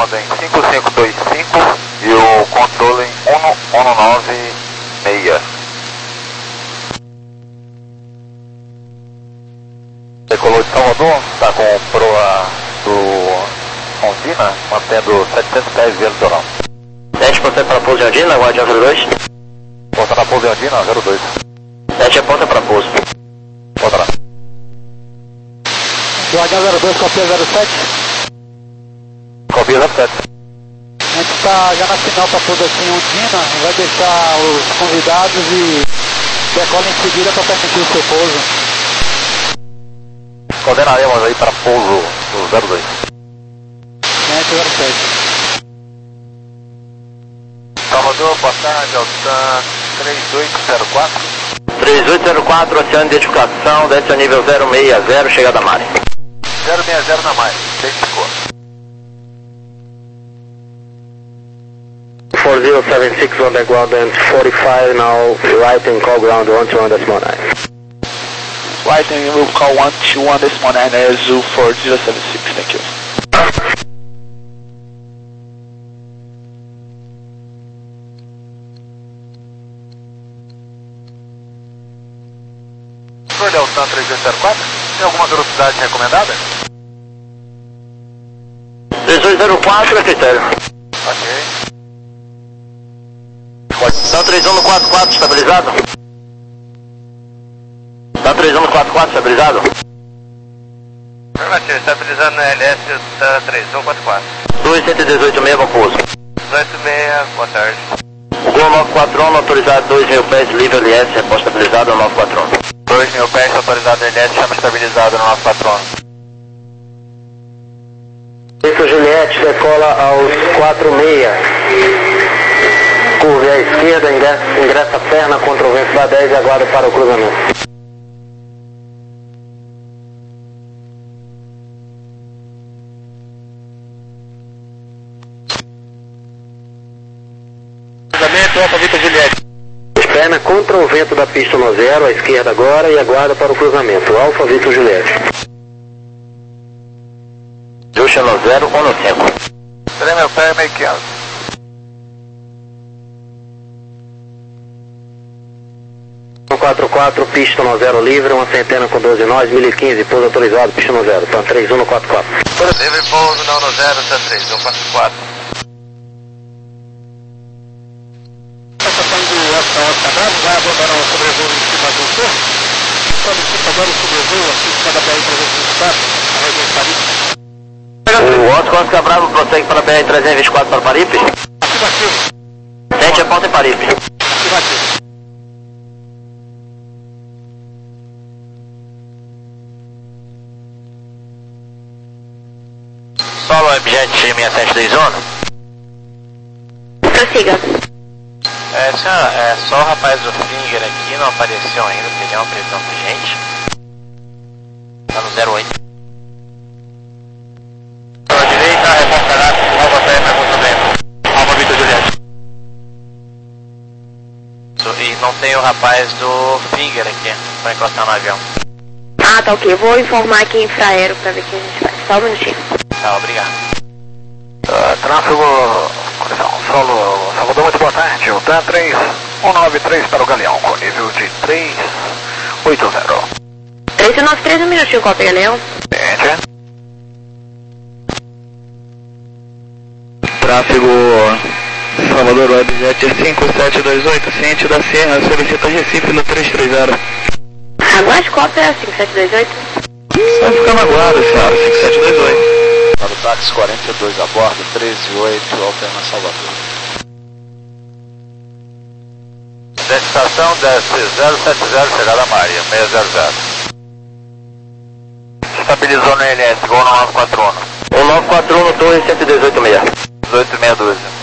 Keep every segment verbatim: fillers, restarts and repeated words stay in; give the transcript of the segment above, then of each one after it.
comando em cinco cinco dois cinco e o controle em um um nove seis. Decolou de Salvador, está com o proa do Ondina, mantendo setecentos pés via litoral. sete por cento para pouso em Ondina, Guardião zero dois. Ponta na pouso em Ondina, zero dois. sete é ponta para pouso. Ponta lá. Guardião zero dois, copia zero sete. Copia zero sete. A gente está já na final para pouso aqui em Ondina, vai deixar os convidados e decola em seguida para permitir o seu pouso. Coordenaremos aí para pouso do zero dois. zero sete. Salvador, boa tarde, Altan três oito zero quatro. três oito zero quatro, oceano de identificação, desce ao nível zero seis zero, chegada a Mare. zero seis zero na Mare, identificou. four zero seven six on the ground and forty-five now, right and call ground one two one decimal nine. Right, and we'll call one two one decimal nine Air Zoo four zero seven six, thank you. Senhor Deltan três oito zero quatro, tem alguma velocidade recomendada? três oito zero quatro é critério. Ok. Então três um no quatro quatro, estabilizado? Tá três um no quatro quatro, estabilizado? Afirmativo, estabilizando na L S da três um quatro quatro. dois um oito seis, bom pouso. dezoito seis, boa tarde. Gol nove quatro um, autorizado dois mil pés, livre L S, reposta estabilizado no nove quatro um. dois mil pés, autorizado L S, chama estabilizado no nosso patrono. Isso, Juliette, decola aos quatro seis. Curve à esquerda, ingressa, ingressa a perna contra o vento da dez e aguarda para o cruzamento. Cruzamento, Alfa Vitor Juliette. Perna contra o vento da pista no zero, à esquerda agora e aguarda para o cruzamento. Alfa Vitor Juliette. Jusha no zero ou no cinco. três mil pés, meio quinhentos. quatro quatro, pista no zero livre, uma centena com doze nós, mil e quinze, pouso autorizado, pista no zero. Então três um no quatro quatro. Livre pouso, não no zero, tá três um quatro quatro. Estação do Oscar Oscar Bravo vai abandonar o sobrevoo em cima do corpo. Solicita agora o sobrevoo aqui em cima da B R trezentos e vinte e quatro, a região de Paris. O Oscar Oscar Bravo prossegue para a B R trezentos e vinte e quatro para Paripe. Afirmativo. sete é ponta em Paripe. Afirmativo. Solo Objet seis sete dois um. Prossiga. É, senhora, é só o rapaz do Finger aqui, não apareceu ainda, pediu uma previsão pra gente. Tá no zero oito. Pela direita, reportará Alfa Perna, muito bem. Alfa Vitor Juliette. E não tem o rapaz do Finger aqui, pra encostar no avião. Ah, tá ok. Eu vou informar aqui em infraero pra ver o que a gente faz. Só um minutinho. Tá, obrigado. Uh, tráfego, solo, Salvador, muito boa tarde. O T A três um nove três para o Galeão, com nível de três oito zero. três nove três, um minutinho, cópia, Galeão. Entende? Tráfego Salvador Webjet cinco sete dois oito, ciente da Serra, solicita Recife no três três zero. Aguarde cópia cinco sete dois oito. Vai ficar na guarda, senhora, cinco sete dois oito. Para o táxi quarenta e dois a bordo, treze oito, Alterna Salvador. Identificação desce zero sete zero, chegada a Maria, seis zero zero. Estabilizou no L S, gol no nove quatro um. O nove quatro um no torre cento e dezoito seis. dezoito seis doze.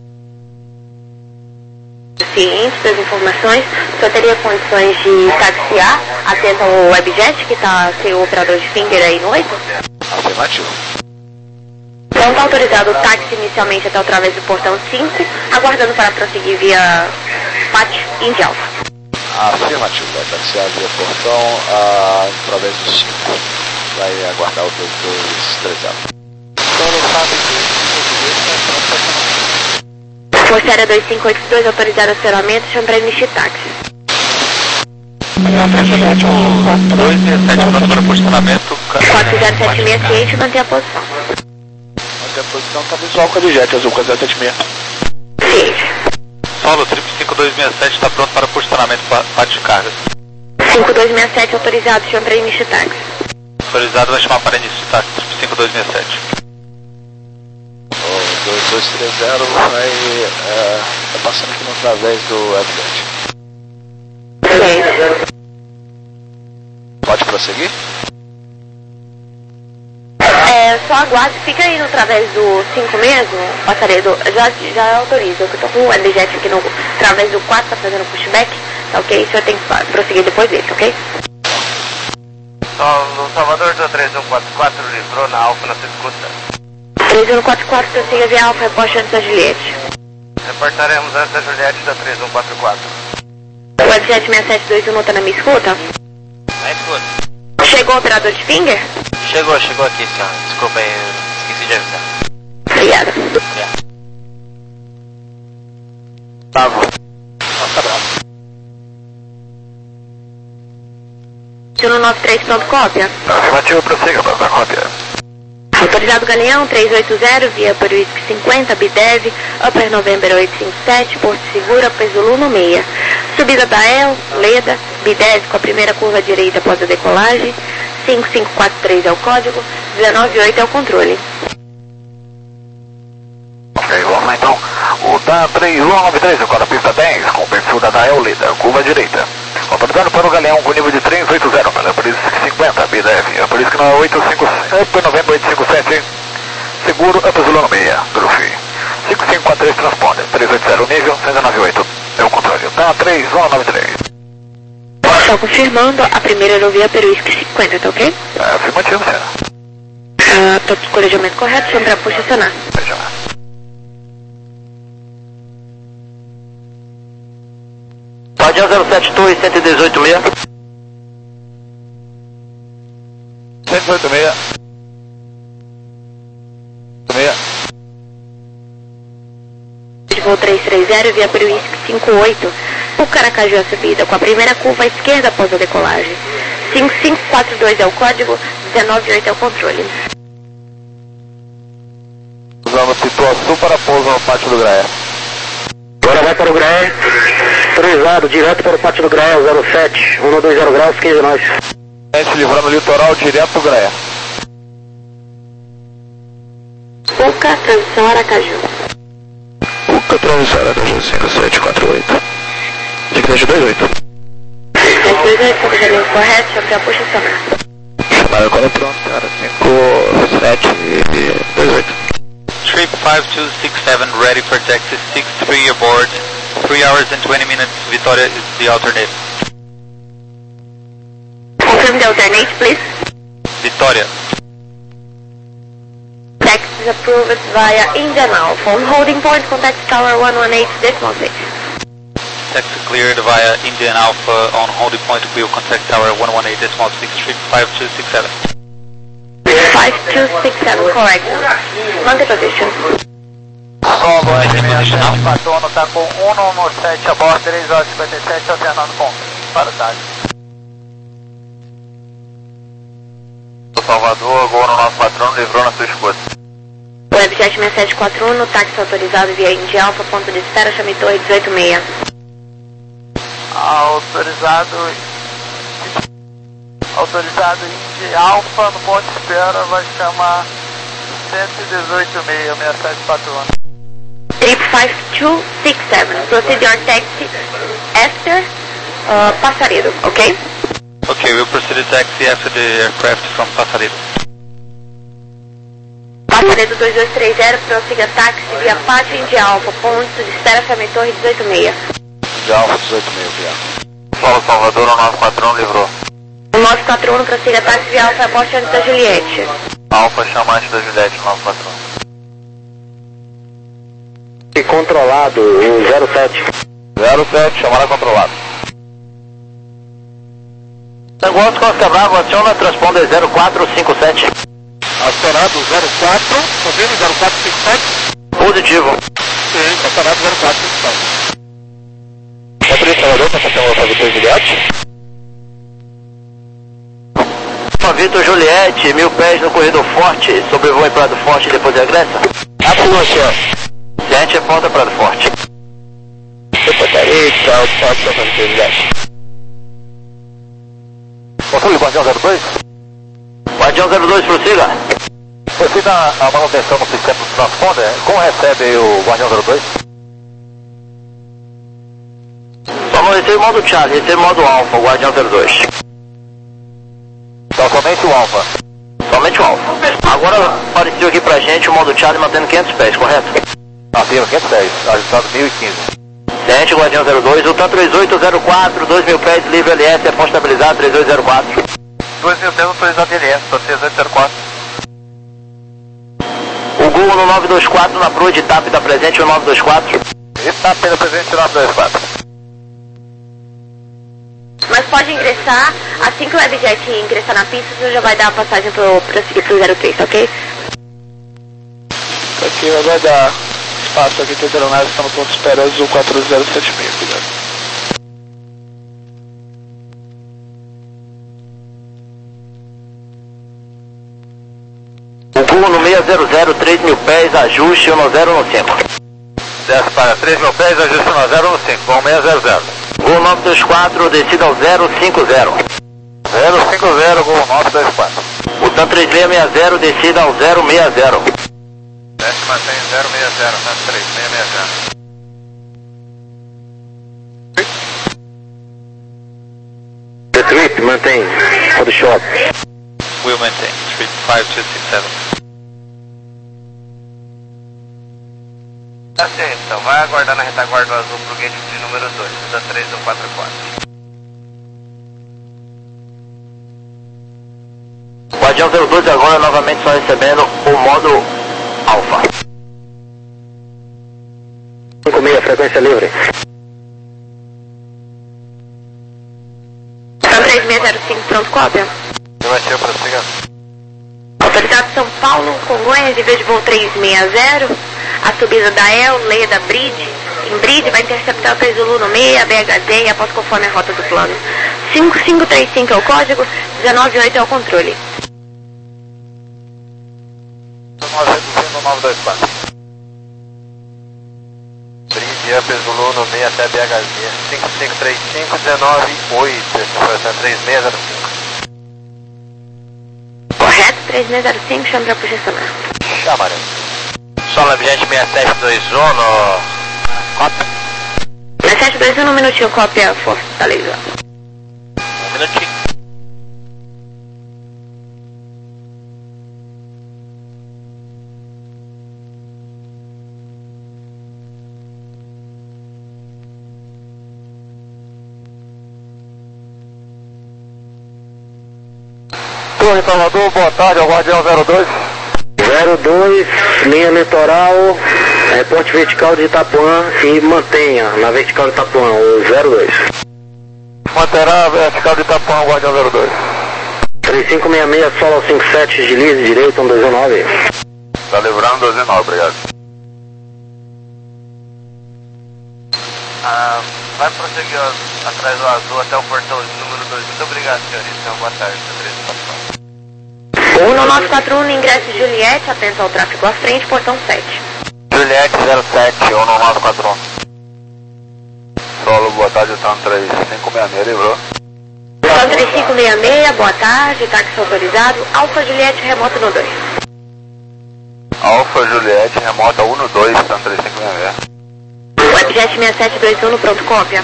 Ciente das informações, só teria condições de taxiar atento ao Webjet, que está sem o operador de Finger aí no oito? Afirmativo. Então está autorizado o táxi inicialmente até o través do portão cinco, aguardando para prosseguir via Pátio Indy Alfa. Afirmativo, vai taxiar via portão ah, através do cinco. Vai aguardar o dois dois três zero. Solo, sabe que Força Aérea dois cinco oito dois, autorizado acionamento, chama para iniciar táxi. dois seis sete, pronto para posicionamento. quatro zero sete seis, ciente, manter a posição. Manter a posição, tá visual com a Jet, azul quatro zero sete seis. Ciente. Solo, trip cinco dois seis sete está pronto para posicionamento, parte de carga. cinco dois seis sete, autorizado, chama para iniciar táxi. Autorizado, vai chamar para início de táxi, trip cinco dois seis sete. O dois dois três zero vai é, tá passando aqui no através do F Ciente. Pode prosseguir? É, só aguarde, fica aí no através do cinco mesmo, passaria do, já, já autoriza, eu tô com o L Jet aqui no através do quatro, tá fazendo pushback, tá ok? O senhor tem que prosseguir depois desse, ok? No Salvador do três um quatro quatro, livrou na Alfa, na sua escuta. três um quatro quatro, prossiga via Alfa, reposte antes da Juliette. Reportaremos antes da Juliette da três um quatro quatro. O L Jet seis sete dois um não tá na minha escuta? Na escuta. Chegou o operador de finger? Chegou, chegou aqui, senhor. Desculpa aí, esqueci de avisar. Obrigada. Tava. Nossa, bravo. um nove três, pronto, cópia. Afirmativo, prossiga, para cópia. Autorizado Galeão três oito zero, via por Whisky cinquenta, B D E V, Upper November oito cinco sete, Porto Seguro, Upper Zulu no meia. Subida da El, Leda, B D E V com a primeira curva direita após a decolagem, cinco cinco quatro três é o código, dezenove oito é o controle. Ok, vamos lá então. O D A três um nove três, o código pista dez, com perfil da Da El, Leda, curva direita. Autorizado para o Galeão com nível de três oito zero, pela por isso cinquenta, B D E V, por isso que não é oito cinco sete, Upper November oito cinco sete, seguro, Upper Zulu no meia, Groove. cinco cinco quatro três, transponder, três oito zero, nível, cento e noventa e oito, é o controle. D A três um nove três. Só confirmando, a primeira aerovia per Whisky cinquenta, tá ok? É afirmativo, senhor. Ah, tô com o colejamento correto, chama pra posicionar. Veja lá. Pode zero sete dois, cento e dezoito meia. cento e dezoito meia. meia. Voo três três zero, via por Whisky cinco oito, o Caracaju a subida, com a primeira curva à esquerda após a decolagem. cinco cinco quatro dois é o código, dezenove oito é o controle. Usando situação para pouso no pátio do Graé. Agora vai para o Graé. Autorizado, direto para o pátio do Graé, zero sete, um dois zero graus, quinze nós. Se livrando litoral direto do Graé. Uca, transição Aracaju. Uca, transição Aracaju cinco sete quatro oito. Digrejo dois oito. dois dois oito, colejamento correto, chama pra posicionar. Chamada quando é pronto, cara. cinco sete dois oito. Trip five two six seven, ready for taxi, six three aboard, three hours and twenty minutes, Vitória is the alternate. Confirm the alternate, please. Vitória. Taxi is approved via Indian Alpha. On holding point, contact tower one one eight decimal six. Taxi cleared via Indian Alpha on holding point, will contact tower one one eight decimal six, trip five two six seven. five two six seven, correct. Manter position. Solo, o patrono está com um um sete a bordo, três horas e cinquenta e sete, alternando com para o táxi. Salvador, gol no nosso patrono, livrou na sua escuta. Webjet seis sete quatro um, no táxi autorizado via India Alpha, ponto de espera, chame torre dezoito seis. Autorizado, autorizado India Alpha, no ponto de espera, vai chamar cento e dezoito meia, seis sete quatro um. Trip five two six seven, proceed your taxi after uh, Passaredo, ok? Okay, we'll proceed to taxi after the aircraft from Passaredo. Passaredo dois dois três zero, prossiga táxi via Pátio India Alpha, ponto de espera, chame torre dezoito seis. India Alpha dezoito meia, obrigado. Solo Salvador, o nosso patrão livrou. O nosso quatro um, prossiga táxi via Alpha, aposte antes da Juliette. Alfa chamante da Juliette, nosso patrão. E controlado, o zero sete. zero sete, chamada controlada. Negócio Costa Brava, aciona transponder zero quatro cinco sete. Acionado zero quatro, confirma zero quatro cinco sete. Positivo. Ok, estacionado zero quatro cinco nove. Motorista Salvador, passação Alfa Vitor Juliette. Alfa Vitor Juliette, mil pés no corredor forte, sobrevoo em Prado Forte e depois regressa. Absoluto, senhor. Gente, ponta Prado Forte. Eita, o Forte Alfa Vitor Juliette. Controle Guardião zero dois? Guardião zero dois, prossiga. Prossiga a manutenção no sistema do transponder. Como recebe o Guardião zero dois? Só não recebe o modo Charlie, recebe o modo Alpha, o Guardião zero dois. Então somente o Alpha? Somente o Alpha. Agora apareceu aqui pra gente o modo Charlie mantendo quinhentos pés, correto? Mantendo quinhentos pés, ajustado mil e quinze. Gente, Guardião zero dois, o TAM três oito zero quatro, dois mil pés, livre L S, é ponto estabilizado, três oito zero quatro. dois mil pés autorizado L S, tô três oito zero quatro. O Google no nove dois quatro, na proa de T A P está presente no nove dois quatro. Está pelo presente no nove dois quatro. Mas pode ingressar, assim que o Webjet ingressar na pista, você já vai dar a passagem para prosseguir para o zero três, ok? Aqui vai guardar espaço aqui, tem aeronave, está no ponto de espera azul quatro zero sete seis, cuidado. O Google no seis zero zero, três mil pés, ajuste um zero no cinco. Desce para três mil pés, ajuste um zero no cinco, com seis zero zero. Google nove dois quatro, descida ao zero cinco zero. zero cinco zero, Google nove dois quatro. O TAM três seis seis zero, descida ao zero seis zero. Desce, mantém zero seis zero, TAM três seis seis zero. The trip, mantém, for the shop. Will maintain, trip five two six seven. Tá certo, então vai aguardar na retaguarda azul pro gate de número dois, da três um quatro quatro. Guardião zero dois agora novamente só recebendo o modo Alpha. cinco seis, frequência livre. TAM três seis zero cinco, pronto, cópia. Negativo, prossiga. Autorizado São Paulo, Congonhas, nível de voo três seis zero. A subida da El, Leda, Bridge. Em Bridge vai interceptar o peso Zulu no meio, B H Z e após conforme a rota do plano. cinco cinco três cinco é o código, dezenove oito é o controle. nove dois quatro. Bridge, Up, Zulu no meio até B H Z. cinco cinco três cinco, dezenove oito. Essa foi três seis zero cinco. Correto, três seis zero cinco, chama para projecionar. Chama, né? Sola Vigente seis sete dois um no... Cópia. seis sete dois um, um minutinho, cópia Fortaleza. Um minutinho. Torre Salvador, boa tarde, ao Guardião zero dois. zero dois, linha litoral, reporte vertical de Itapuã e mantenha na vertical de Itapuã, o zero dois. Manterá a vertical de Itapuã, o Guardião zero dois. três cinco seis seis, solo cinco sete, deslize direito, um dois nove. Tá livrando doze nove, obrigado. Ah, vai prosseguir atrás do azul até o portão número dois. Muito obrigado, senhorita. Boa tarde, três quatro quatro. um nove quatro um, ingresso Juliette, atento ao tráfego à frente, portão sete. Juliette zero sete, um nove quatro um. Solo, boa tarde, o TAM três cinco seis seis, livrou. TAM três cinco seis seis, boa tarde, táxi autorizado, Alfa Juliette, remota no dois. Alfa Juliette, remota um no dois, TAM três cinco seis seis. Webjet seis sete dois um, no pronto, cópia.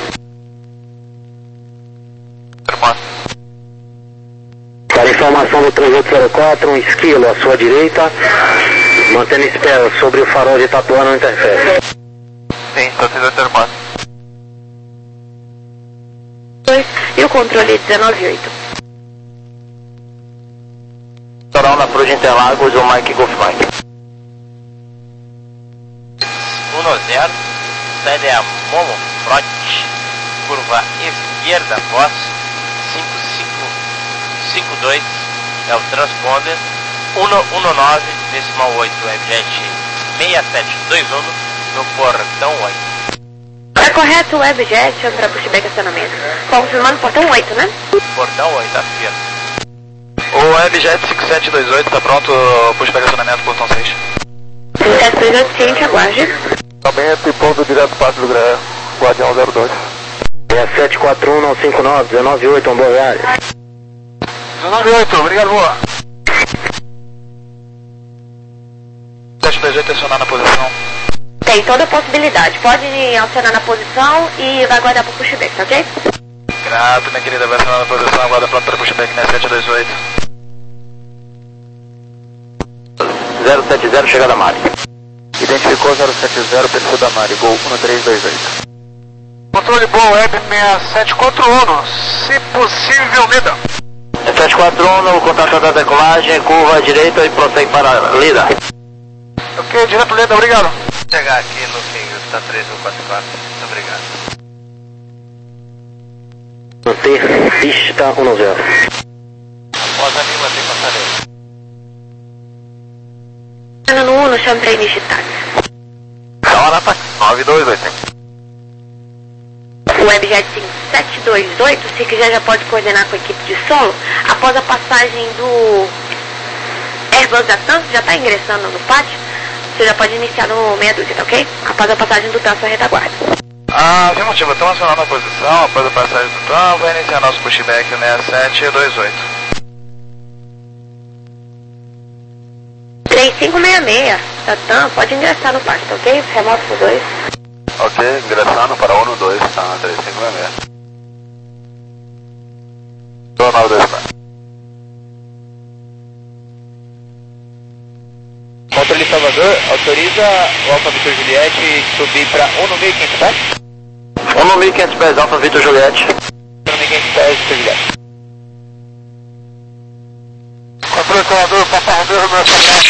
Para informação do três oito zero quatro, um esquilo à sua direita, mantendo espera sobre o farol de Itapuã, não interfere. Sim, estou três oito zero quatro. E o controle dezenove oito. Litoral na Cruz de Interlagos, o Mike Golf Mike. um zero, sede a Momo, Front, curva esquerda, voz cinco cinco cinco dois, é o transponder, um um nove, decimal oito, Webjet seis sete dois um, no portão oito. É correto, Webjet para pushback acionamento. Confirmando portão oito, né? Portão oito, afirma. O Webjet cinco sete dois oito está pronto, pushback acionamento, portão seis. cinco sete dois oito, ciente, aguarde. Também ponto direto parte do Grã, Guardião zero dois. seis sete quatro um nove cinco nove, dezenove oito, um boa viagem. dezenove oito, obrigado, boa. sete dois oito acionar na posição. Tem toda a possibilidade. Pode acionar na posição e vai guardar para pushback, tá ok? Grato, minha querida, vai acionar na posição, aguarda pronto para pushback na sete dois oito. zero sete zero, chegada Mari. Identificou zero sete zero, perfil da Mari, Gol um três dois oito. Controle bom, Web seis sete quatro um, se possível, Lida. sete quatro um, contato da decolagem, curva à direita e prossegue para Lida. Ok, direto Lida, obrigado. Vou chegar aqui no King, tá três um quatro quatro, muito obrigado. Manter pista um zero. Após a Lima, tem passareiro. No um, no chão para início de táxi. Calma, nove dois oito. O Webjet cinco sete dois oito, se quiser já pode coordenar com a equipe de solo. Após a passagem do Airbus da TAM, já está ingressando no pátio, você já pode iniciar no meia dúzia, tá ok? Após a passagem do TAM, sua retaguarda. Ah, afirmativo, estamos acionando a posição, após a passagem do TAM, vai iniciar nosso pushback seis sete dois oito. três cinco seis seis, da TAM, pode ingressar no pátio, tá ok? Remoto por dois. Ok, ingressando para um dois, tá, três cinco seis seis. Tô nove dois quatro. Controle Salvador, autoriza o Alfa Vitor Juliette subir para um no mil e quinhentos pés? um no mil e quinhentos pés, Alfa Vitor Juliette. um no mil e quinhentos pés, Vitor Juliette. Controle Salvador, Papa Romeu, Romeu,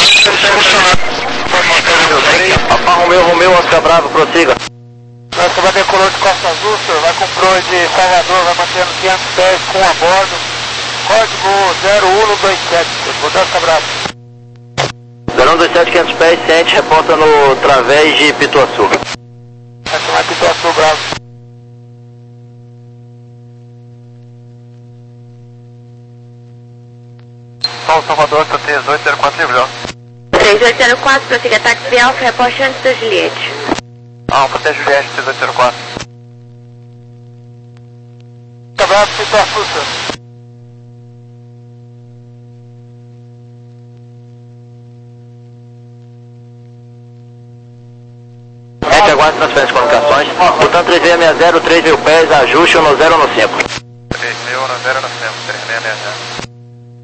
Papa Romeu, Romeu, Oscar Bravo, prossiga. Você vai decolar de Costa Azul, senhor, vai com proa de Salvador, vai mantendo quinhentos pés com a bordo. Código zero um dois sete, vou dar Oscar Bravo. zero um dois sete, quinhentos pés, ciente, reporta no Través de Pituaçu. Essa vai Pituaçu, Bravo. São Salvador, três oito zero quatro, livre. três oito zero quatro, prossiga táxi Alfa, reporte antes da Juliette. Alfa, até Juliette, três oito zero quatro. Bravo, Pituaçu, senhor. Gente, aguarde transferência de comunicações. Botão três seis seis zero, três mil pés, ajuste no zero no cinco. três mil no zero no cinco, três seis seis zero.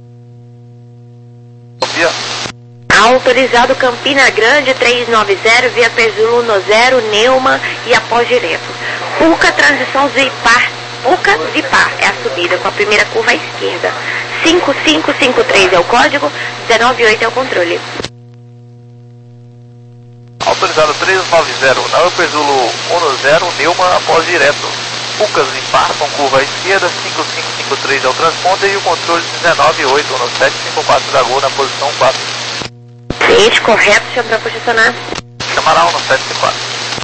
Sofia. Autorizado Campina Grande três nove zero, via Pesulo no zero, Neuma e após direto. Puca, transição Zipar. Puca, Zipar é a subida com a primeira curva à esquerda. cinco cinco cinco três é o código, dezenove oito é o controle. Autorizado três nove zero, na Upper Zulu um zero, Neuma após direto. Pucas em par com curva à esquerda, cinco cinco cinco três é o transponder e o controle dezenove oito no sete cinco quatro da Gol na posição quatro. Cliente correto, chama para posicionar. Chamará um no sete cinco quatro.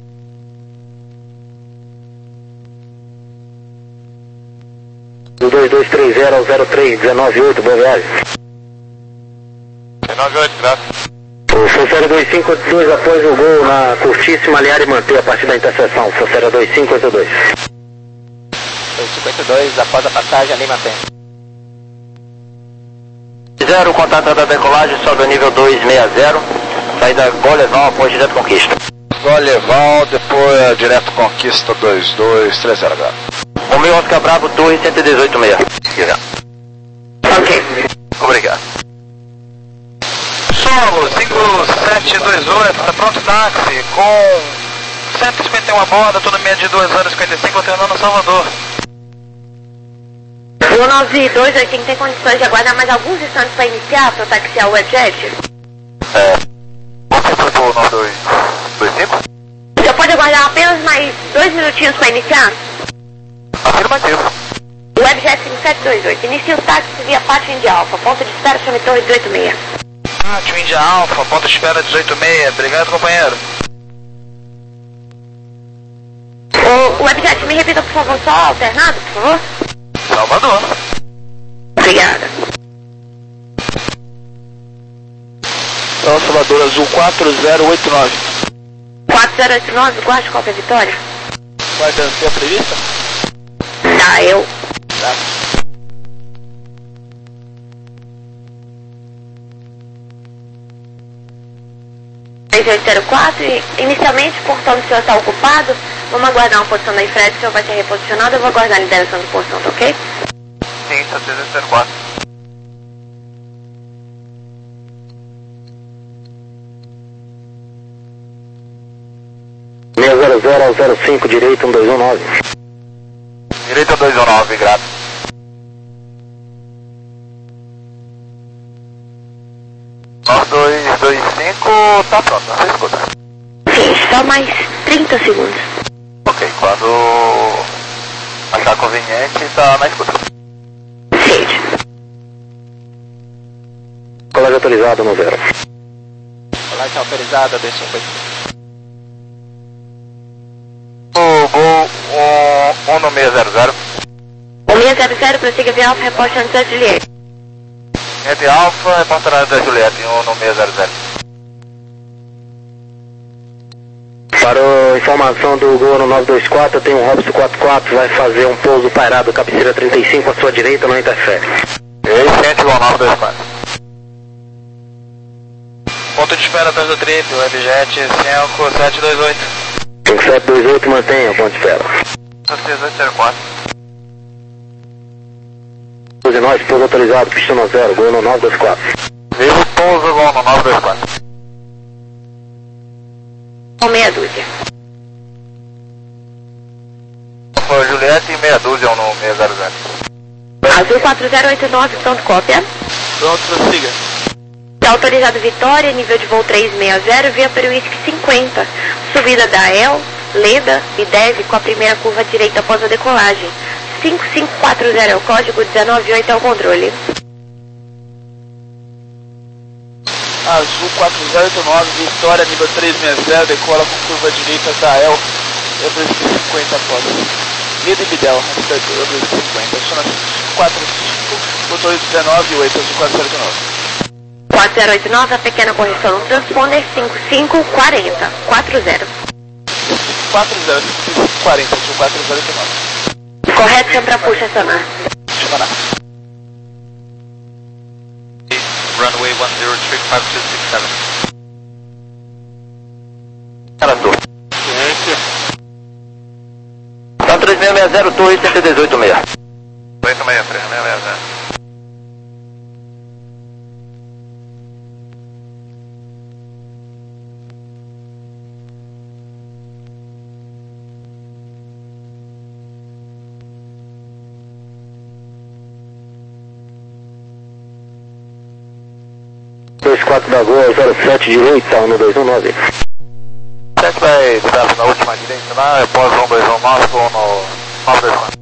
Do dois dois três zero ao zero três, dezenove oito, boa viagem. dezenove oito, graças. O Funcionário dois cinco oito dois após o gol na curtíssima alinhar e manter a partir da interseção. Funcionário dois cinco oito dois. dois cinco oito dois, após a passagem, ali mantém. Zero, contato da decolagem, sobe ao nível dois seis zero. Saída Goleval após direto conquista. Goleval, depois direto conquista dois dois três zero. Romeu Oscar Bravo, Torre cento e dezoito seis. Ok. Obrigado. Solo cinco sete dois oito, tá pronto táxi, com cento e cinquenta e um a bordo, autonomia de duas horas e cinquenta e cinco, alternando Salvador. um nove dois oito tem condições de aguardar mais alguns instantes para iniciar, para taxiar o Webjet? É. Você foi pro nove dois dois cinco? Já pode aguardar apenas mais dois minutinhos para iniciar? Afirmativo. Webjet cinco sete dois oito, inicia o táxi via Pátio India Alfa, ponto de espera, chame Torre dezoito seis. Pátio India Alfa, ponto de espera dezoito seis, obrigado companheiro. Webjet, me repita, por favor, só alternado, por favor. Salvador. Obrigada. Então, Salvador Azul quatro zero oito nove. quatro zero oito nove, guarde qual que é a Vitória? Vai dançar a prevista? Tá, eu. Tá. três oito zero quatro, inicialmente o portão do senhor está ocupado. Vamos aguardar uma posição da Ifred, o senhor vai ser reposicionado. Eu vou aguardar a liberação do portão, tá ok? Sim, tá três oito zero quatro. seis zero zero ao zero cinco, direito um dois um nove. Direito dois um nove, grato. nove dois dois cinco, tá pronto, você escuta. Sim, só mais trinta segundos. Ok, quando achar conveniente, tá na escuta. Sede. Colégio autorizado no zero. Colégio autorizado, atenção. O Gol um no seis zero zero. O seis zero zero, prossiga via Alfa, reposte antes da Juliette. Entre Alfa e Portarada da Juliette, um no seis zero zero. Para a informação do Gol no nove dois quatro, tem um Robson quatro quatro, vai fazer um pouso pairado, cabeceira trinta e cinco, à sua direita, não interfere. Excelente, Gol nove dois quatro. Ponto de espera atrás do trip, Webjet cinco sete dois oito. cinco sete dois oito, mantenha, ponto de espera. seis oito zero quatro. doze nós, pouso autorizado, pista no zero, Gol no nove dois quatro. Vivo pouso, Gol no nove dois quatro. Com meia dúzia. Foi Juliette e meia dúzia, um no seis zero zero. Azul quatro zero oito nove, pronto, cópia. Pronto, prossiga. Está autorizado Vitória, nível de voo trezentos e sessenta, via Peruísque cinquenta. Subida da El, Leda, Bideve, com a primeira curva direita após a decolagem. cinco cinco quatro zero é o código, dezenove oito é o controle. Azul quatro zero oito nove, Vitória, nível trezentos e sessenta, decola com curva direita da El, Ebrusque cinquenta após. Leda e Bidel, Ebrusque cinquenta, aciona quatro cinco, motor dezenove oito, Azul quatro zero oito nove. quatro zero oito nove, a pequena correção no transponder, cinco cinco quatro zero, quatro zero. quatro zero cinco quarenta, Azul quatro zero oito nove. Correto, sempre puxa acionar. Chama lá. Runway one zero three five two six seven. Cara, tô. Tá três seis seis zero, torre cento e dezoito seis. oito seis três seis seis zero. dois quatro da Gol, zero sete direita, um dois um nove. sete vai dar na última direita lá, eu poso um dois um nove no nove dois quatro.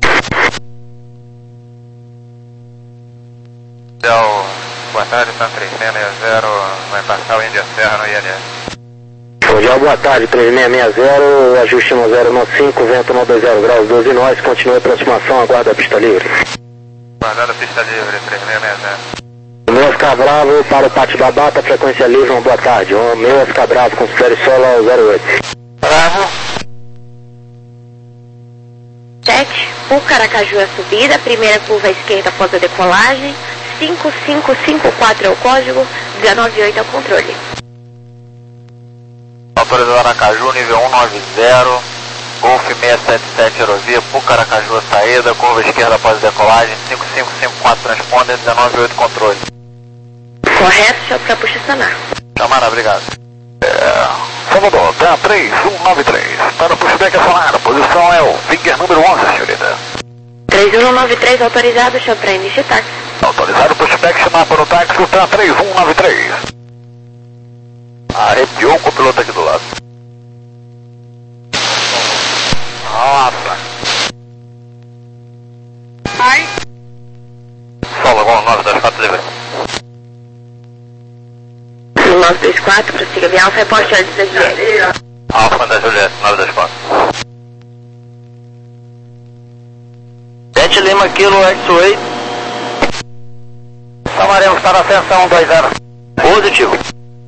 Del, boa tarde, tá três seis seis zero, vai passar o Índia Serra no I N S. Bom dia, boa tarde, três seis seis zero, ajuste no zero nove cinco, vento no dois zero graus, doze nós, continue a aproximação, aguarda a pista livre. Guardada pista livre, três seis seis zero. Meu Oscar Bravo para o Pátio da Bata, frequência livre, uma boa tarde. O meu Oscar Bravo, considere solo ao zero oito. Bravo. sete, Pucaracaju a subida, primeira curva à esquerda após a decolagem. cinco cinco cinco quatro é o código, dezenove oito é o controle. Autorizado Aracaju, nível um nove zero, Golf seis sete sete Aerovia, Pucaracaju a saída, curva esquerda após a decolagem, cinco cinco cinco quatro transponder, dezenove oito controle. Correto, senhor, para puxa acionar. Chamada, obrigado. É, Salvador, T A três um nove três, para o pushback acionado, posição é o finger número onze, senhorita. três um nove três autorizado, senhor, para início de táxi. Autorizado o pushback chamar para o táxi, T A três um nove três. Arrepiou com o piloto aqui do lado. Nossa. Ai. Solo, igual nove dois quatro livre. nove dois quatro, prossiga via Alfa, reposte antes da Juliette. Alfa da Juliette, nove dois quatro. sete Lima Kilo X-Way. Samarelo está na ascensão dois zero. Positivo.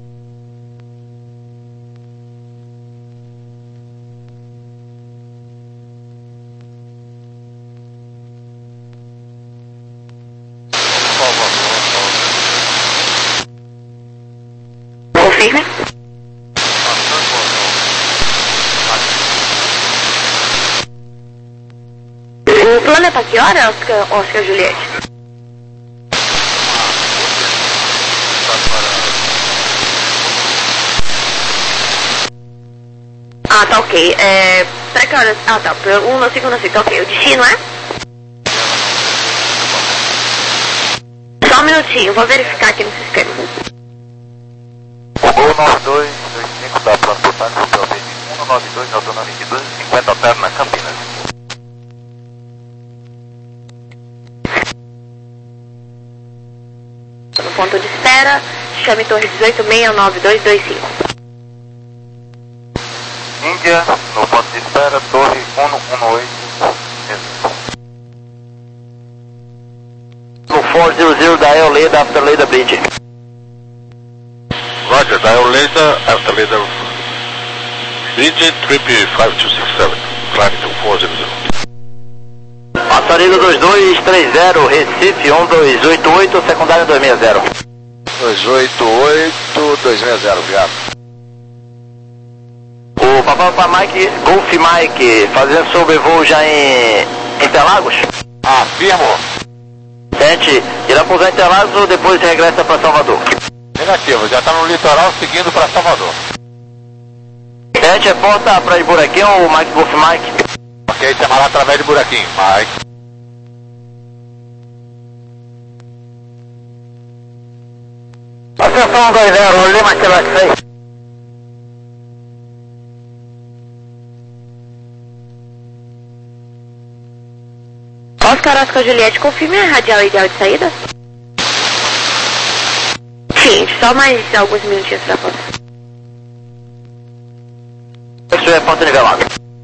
Confirme. O plano é pra que hora, Oscar, Oscar Juliette? Ah, tá ok. É... Pra que horas? Ah, tá. Um, não sei, não sei. Tá ok. O destino é? Só um minutinho. Vou verificar aqui no sistema. O Gol nove dois dois cinco da plano botânico, P O B um nove dois, autonomia de doze cinquenta, opera na Campinas. No ponto de espera, chame torre dezoito seis nove dois dois cinco. Índia, no ponto de espera, torre um um oito. No quatrocentos da El Leda, after Leda Bridge. Roger, dial laser after laser bridge trip five two six seven, climb to four zero zero. Passarinho dois dois três zero, Recife um dois oito oito, secundária dois seis zero. dois oito oito dois seis zero, obrigado. O Papai Papa Mike, Golf Mike, fazendo sobrevoo já em Interlagos? Afirmo. Tente, irá pousar em Interlagos ou depois regressa para Salvador? Negativo, já está no litoral seguindo para Salvador. Tente, reporta para Buraquinho ou Mike Golf Mike? Ok, chamará através de buraquinho, Mike. Atenção dois zero, Lima Quebec seis. Oscar, Oscar Juliette, confirme a radial ideal de saída? Sim, só mais alguns minutinhos pra foto. Isso é ponto nivelado.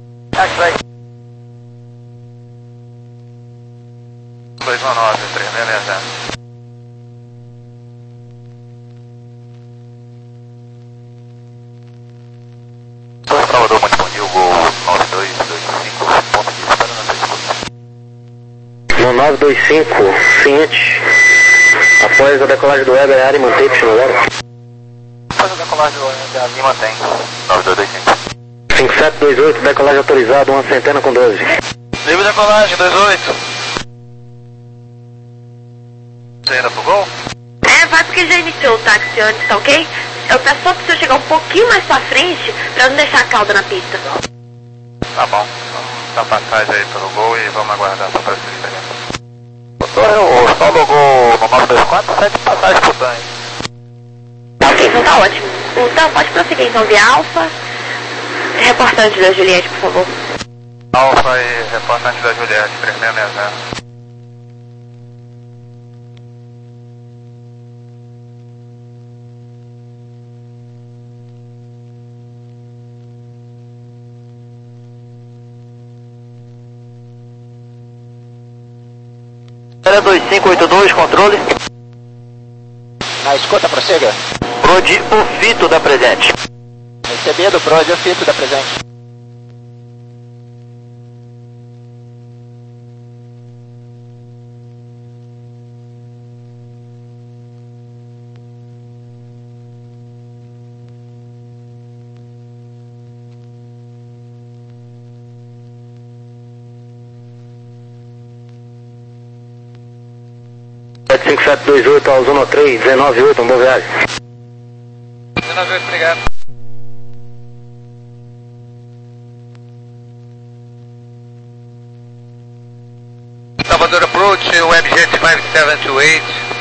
dois um nove, três seis zero. Torre Salvador, muito bom dia, o Gol nove dois dois cinco, ponto de espera na frente. No nove dois cinco, seguinte, após a decolagem do Weber, área mantém para lugar. Após a decolagem do Weber, mantém. nove dois dois cinco. cinco sete dois oito, decolagem autorizada, uma centena com doze. Livre decolagem, dois oito. Você ainda pro Gol? É, vai porque já iniciou o táxi antes, tá ok? Eu peço só pro senhor chegar um pouquinho mais pra frente pra não deixar a cauda na pista. Tá bom, vamos dar passagem aí pelo Gol e vamos aguardar só para essa experiência. O só do Gol no nove dois quatro, sete passagens pro Tan. Ok, então tá ótimo. Então pode prosseguir então via Alfa. Reportante da Juliette, por favor. Alfa e reportante da Juliette, três seis seis zero. dois cinco oito dois, controle. Na escuta, prossiga. Prode Ofito da presente. Recebido, Prode Ofito da presente. sete cinco sete dois oito ao Zona três, dezenove oito, uma boa viagem. dezenove oito, obrigado. Salvador Approach, Webjet cinco sete dois oito.